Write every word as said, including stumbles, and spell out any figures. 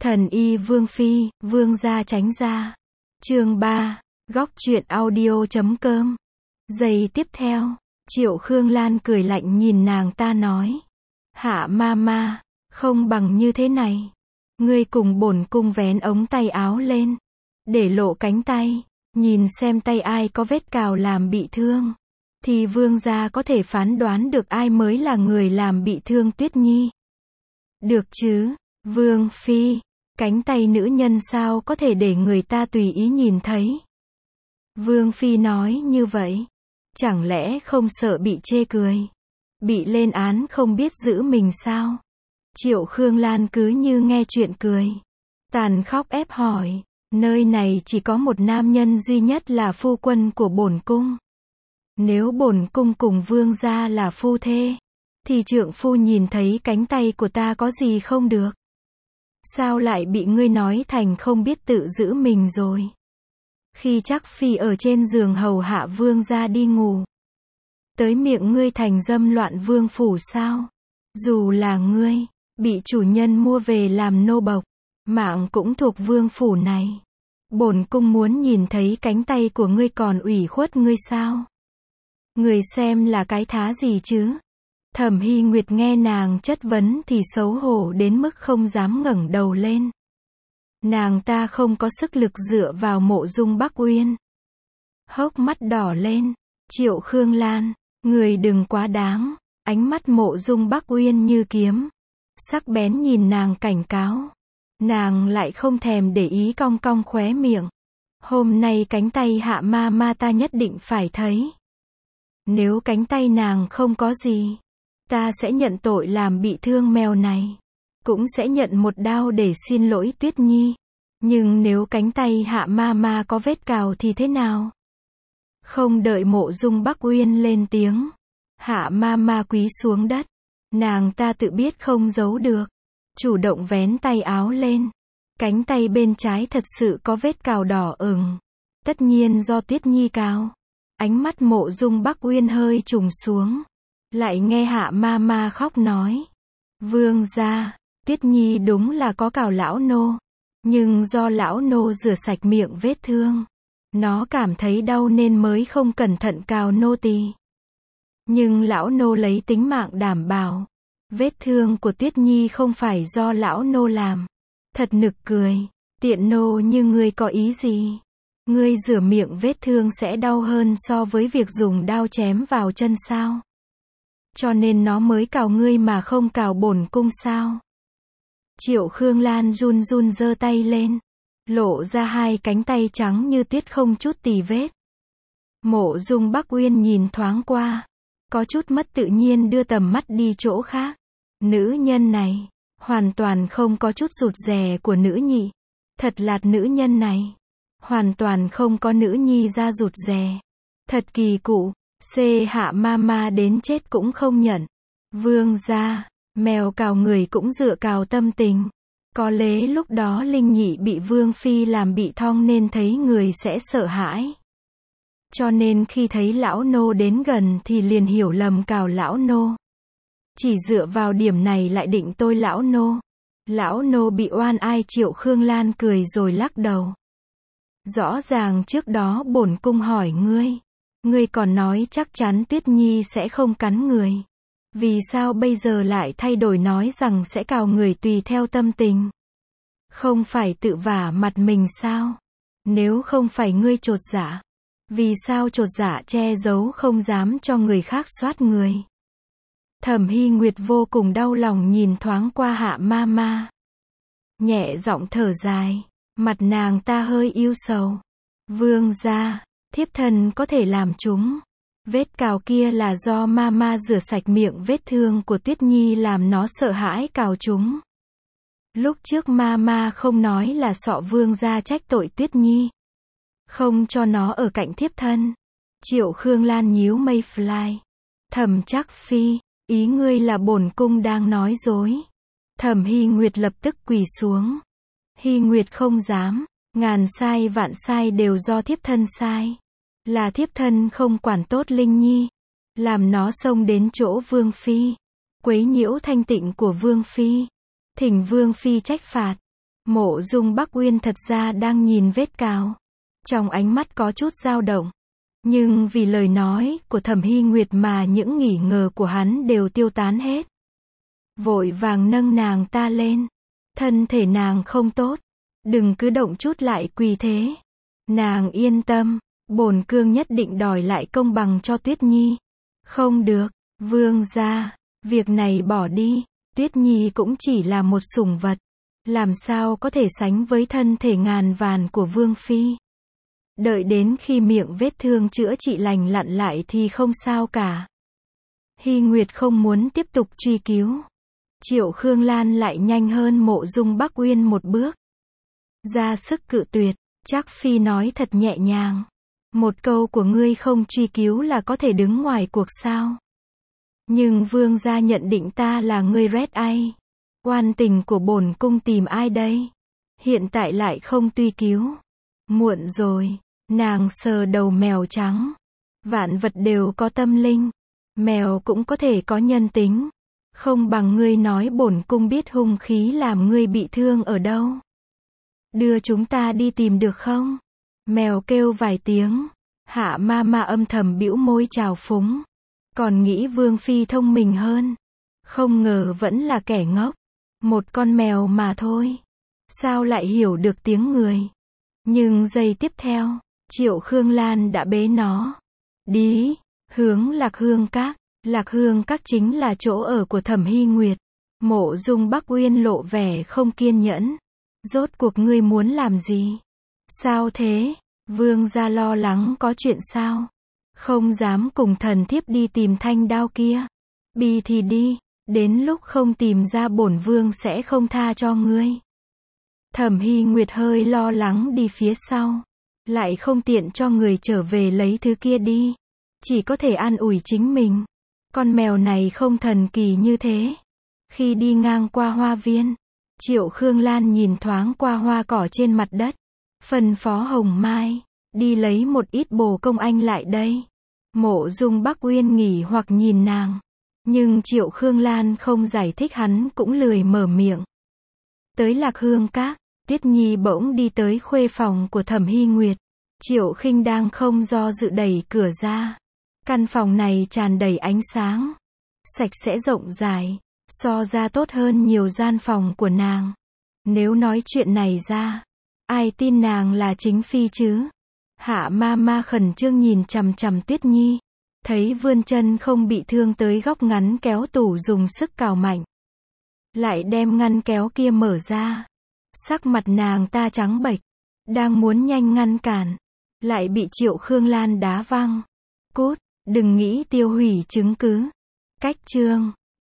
Thần y Vương Phi, Vương gia tránh ra. Chương ba, góc truyện audio chấm com. Giây tiếp theo, Triệu Khương Lan cười lạnh nhìn nàng ta nói. Hạ ma ma, không bằng như thế này. Ngươi cùng bổn cung vén ống tay áo lên, để lộ cánh tay, nhìn xem tay ai có vết cào làm bị thương. Thì vương gia có thể phán đoán được ai mới là người làm bị thương Tuyết Nhi. Được chứ, Vương Phi, cánh tay nữ nhân sao có thể để người ta tùy ý nhìn thấy. Vương Phi nói như vậy, chẳng lẽ không sợ bị chê cười, bị lên án không biết giữ mình sao? Triệu Khương Lan cứ như nghe chuyện cười, tàn khóc ép hỏi, nơi này chỉ có một nam nhân duy nhất là phu quân của bổn cung. Nếu bổn cung cùng vương gia là phu thê, thì trượng phu nhìn thấy cánh tay của ta có gì không được? Sao lại bị ngươi nói thành không biết tự giữ mình rồi? Khi chắc phi ở trên giường hầu hạ vương gia đi ngủ, tới miệng ngươi thành dâm loạn vương phủ sao? Dù là ngươi bị chủ nhân mua về làm nô bộc, mạng cũng thuộc vương phủ này. Bổn cung muốn nhìn thấy cánh tay của ngươi còn ủy khuất ngươi sao? Người xem là cái thá gì chứ? Thẩm Hy Nguyệt nghe nàng chất vấn thì xấu hổ đến mức không dám ngẩng đầu lên. Nàng ta không có sức lực dựa vào Mộ Dung Bắc Uyên. Hốc mắt đỏ lên, Triệu Khương Lan, người đừng quá đáng. Ánh mắt Mộ Dung Bắc Uyên như kiếm, sắc bén nhìn nàng cảnh cáo. Nàng lại không thèm để ý, cong cong khóe miệng. Hôm nay cánh tay hạ ma ma ta nhất định phải thấy. Nếu cánh tay nàng không có gì, ta sẽ nhận tội làm bị thương mèo này, cũng sẽ nhận một đao để xin lỗi Tuyết Nhi. Nhưng nếu cánh tay hạ ma ma có vết cào thì thế nào? Không đợi Mộ Dung Bắc Uyên lên tiếng, hạ ma ma cúi xuống đất. Nàng ta tự biết không giấu được, chủ động vén tay áo lên. Cánh tay bên trái thật sự có vết cào đỏ ửng, tất nhiên do Tuyết Nhi cào. Ánh mắt Mộ Dung Bắc Uyên hơi trùng xuống, lại nghe hạ ma ma khóc nói. Vương gia, Tuyết Nhi đúng là có cào lão nô, nhưng do lão nô rửa sạch miệng vết thương, nó cảm thấy đau nên mới không cẩn thận cào nô tỳ. Nhưng lão nô lấy tính mạng đảm bảo, vết thương của Tuyết Nhi không phải do lão nô làm. Thật nực cười, tiện nô như ngươi có ý gì? Ngươi rửa miệng vết thương sẽ đau hơn so với việc dùng đao chém vào chân sao? Cho nên nó mới cào ngươi mà không cào bổn cung sao? Triệu Khương Lan run run giơ tay lên, lộ ra hai cánh tay trắng như tuyết không chút tì vết. Mộ Dung Bắc Uyên nhìn thoáng qua, có chút mất tự nhiên đưa tầm mắt đi chỗ khác. Nữ nhân này, hoàn toàn không có chút rụt rè của nữ nhị. Thật lạt nữ nhân này, hoàn toàn không có nữ nhi ra rụt rè. Thật kỳ cụ, xê hạ ma ma đến chết cũng không nhận. Vương gia, mèo cào người cũng dựa cào tâm tình. Có lẽ lúc đó Linh Nhị bị Vương Phi làm bị thong nên thấy người sẽ sợ hãi. Cho nên khi thấy lão nô đến gần thì liền hiểu lầm cào lão nô. Chỉ dựa vào điểm này lại định tôi lão nô. Lão nô bị oan ai? Triệu Khương Lan cười rồi lắc đầu. Rõ ràng trước đó bổn cung hỏi ngươi, ngươi còn nói chắc chắn Tuyết Nhi sẽ không cắn người. Vì sao bây giờ lại thay đổi nói rằng sẽ cào người tùy theo tâm tình? Không phải tự vả mặt mình sao? Nếu không phải ngươi chột dạ, vì sao chột dạ che giấu không dám cho người khác soát người? Thẩm Hy Nguyệt vô cùng đau lòng nhìn thoáng qua hạ ma ma, nhẹ giọng thở dài, mặt nàng ta hơi ưu sầu. Vương gia, thiếp thân có thể làm chúng. Vết cào kia là do ma ma rửa sạch miệng vết thương của Tuyết Nhi làm nó sợ hãi cào chúng. Lúc trước ma ma không nói là sợ vương gia trách tội Tuyết Nhi, không cho nó ở cạnh thiếp thân. Triệu Khương Lan nhíu mây fly. Thẩm Trác Phi, ý ngươi là bổn cung đang nói dối? Thẩm Hy Nguyệt lập tức quỳ xuống. Hy Nguyệt không dám, ngàn sai vạn sai đều do thiếp thân sai. Là thiếp thân không quản tốt Linh Nhi, làm nó xông đến chỗ Vương Phi, quấy nhiễu thanh tịnh của Vương Phi. Thỉnh Vương Phi trách phạt. Mộ Dung Bắc Uyên thật ra đang nhìn vết cào. Trong ánh mắt có chút dao động. Nhưng vì lời nói của Thẩm Hy Nguyệt mà những nghi ngờ của hắn đều tiêu tán hết. Vội vàng nâng nàng ta lên. Thân thể nàng không tốt. Đừng cứ động chút lại quỳ thế. Nàng yên tâm. Bổn cương nhất định đòi lại công bằng cho Tuyết Nhi. Không được, vương gia. Việc này bỏ đi. Tuyết Nhi cũng chỉ là một sủng vật. Làm sao có thể sánh với thân thể ngàn vàn của Vương Phi. Đợi đến khi miệng vết thương chữa trị lành lặn lại thì không sao cả. Hy Nguyệt không muốn tiếp tục truy cứu. Triệu Khương Lan lại nhanh hơn Mộ Dung Bắc Uyên một bước. Ra sức cự tuyệt, Trác Phi nói thật nhẹ nhàng. Một câu của ngươi không truy cứu là có thể đứng ngoài cuộc sao? Nhưng vương gia nhận định ta là người Red Eye. Oan tình của bổn cung tìm ai đây? Hiện tại lại không truy cứu. Muộn rồi, nàng sờ đầu mèo trắng. Vạn vật đều có tâm linh. Mèo cũng có thể có nhân tính. Không bằng ngươi nói bổn cung biết hung khí làm ngươi bị thương ở đâu. Đưa chúng ta đi tìm được không? Mèo kêu vài tiếng. Hạ ma ma âm thầm bĩu môi trào phúng. Còn nghĩ Vương Phi thông minh hơn. Không ngờ vẫn là kẻ ngốc. Một con mèo mà thôi. Sao lại hiểu được tiếng người? Nhưng giây tiếp theo, Triệu Khương Lan đã bế nó. Đi, hướng Lạc Hương Các. Lạc Hương Các chính là chỗ ở của Thẩm Hy Nguyệt. Mộ Dung Bắc Uyên lộ vẻ không kiên nhẫn. Rốt cuộc ngươi muốn làm gì? Sao thế? Vương gia lo lắng có chuyện sao? Không dám cùng thần thiếp đi tìm thanh đao kia. Bi thì đi, đến lúc không tìm ra bổn vương sẽ không tha cho ngươi. Thẩm Hy Nguyệt hơi lo lắng đi phía sau. Lại không tiện cho người trở về lấy thứ kia đi. Chỉ có thể an ủi chính mình. Con mèo này không thần kỳ như thế. Khi đi ngang qua hoa viên, Triệu Khương Lan nhìn thoáng qua hoa cỏ trên mặt đất. Phân phó Hồng Mai, đi lấy một ít bồ công anh lại đây. Mộ Dung Bắc Uyên nghỉ hoặc nhìn nàng. Nhưng Triệu Khương Lan không giải thích, hắn cũng lười mở miệng. Tới Lạc Hương Các, Tiết Nhi bỗng đi tới khuê phòng của Thẩm Hy Nguyệt. Triệu Khinh đang không do dự đẩy cửa ra. Căn phòng này tràn đầy ánh sáng. Sạch sẽ rộng rãi. So ra tốt hơn nhiều gian phòng của nàng. Nếu nói chuyện này ra, ai tin nàng là chính phi chứ? Hạ ma ma khẩn trương nhìn chằm chằm Tuyết Nhi. Thấy vươn chân không bị thương tới góc ngắn kéo tủ dùng sức cào mạnh. Lại đem ngăn kéo kia mở ra. Sắc mặt nàng ta trắng bệch. Đang muốn nhanh ngăn cản. Lại bị Triệu Khương Lan đá văng. Cút, đừng nghĩ tiêu hủy chứng cứ. Cách chương.